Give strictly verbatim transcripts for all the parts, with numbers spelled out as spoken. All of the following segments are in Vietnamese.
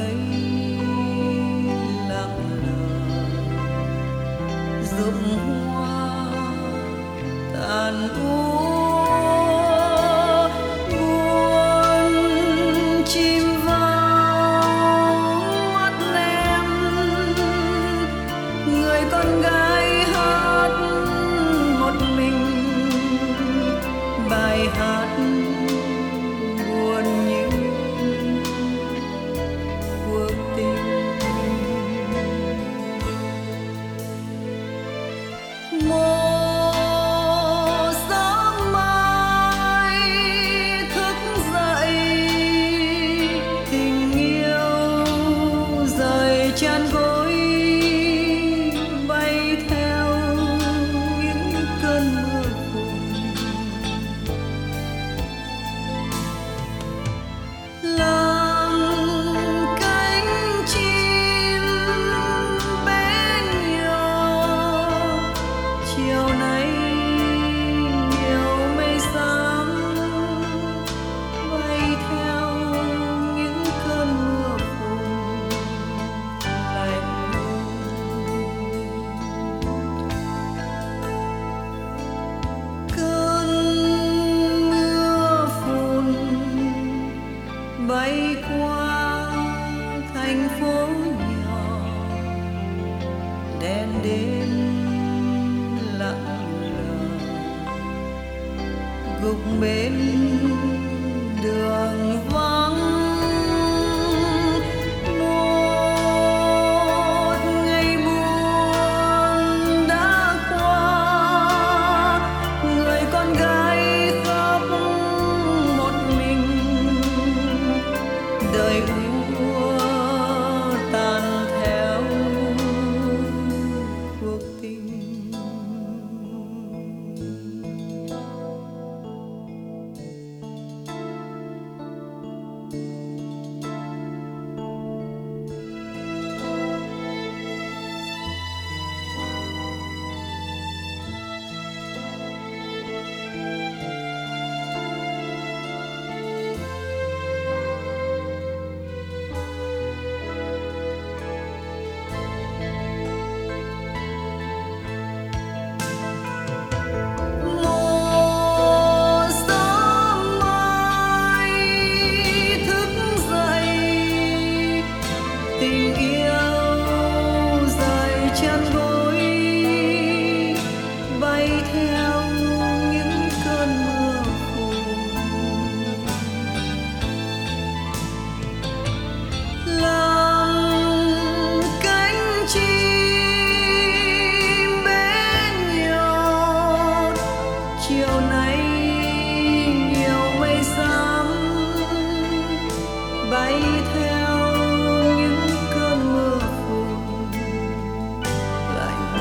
cây lặng lờ giúp hoa tàn úa buồn chìm vào mắt em. Người con gái hát một mình bài hát buồn như cuộc tình. Một sáng mai thức dậy, tình yêu rời chan gối bay theo những cơn mưa phùn. Làm cánh chim bên nhau, chiều nay nhiều mây xám bay theo những cơn mưa phùn lạnh lùng. Cơn mưa phùn bay qua thành phố nhỏ, đèn đêm lặng lờ gục bên đường vắng. Một ngày buồn đã qua, người con gái khóc một mình, đời úa tan theo cuộc tình. Một sáng mai thức dậy, tình yêu rời chan gối bay theo những cơn mưa phùn. Làm cánh chim bên nhau, chiều nay nhiều mây xám bay theo những cơn mưa phùn lạnh.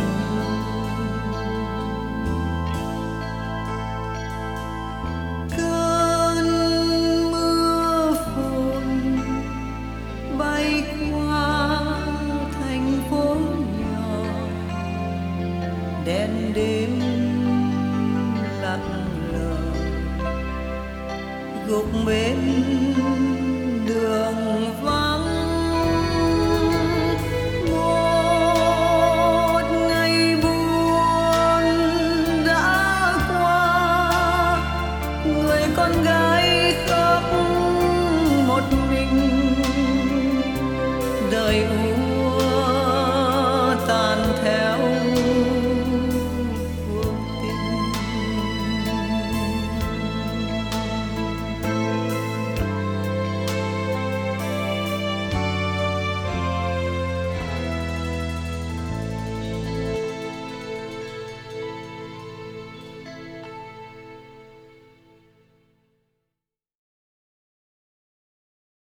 Cơn mưa phùn bay qua thành phố nhỏ, đèn đêm lặng lờ gục bên đường vắng. Một ngày buồn đã qua, người con gái khóc một mình, đời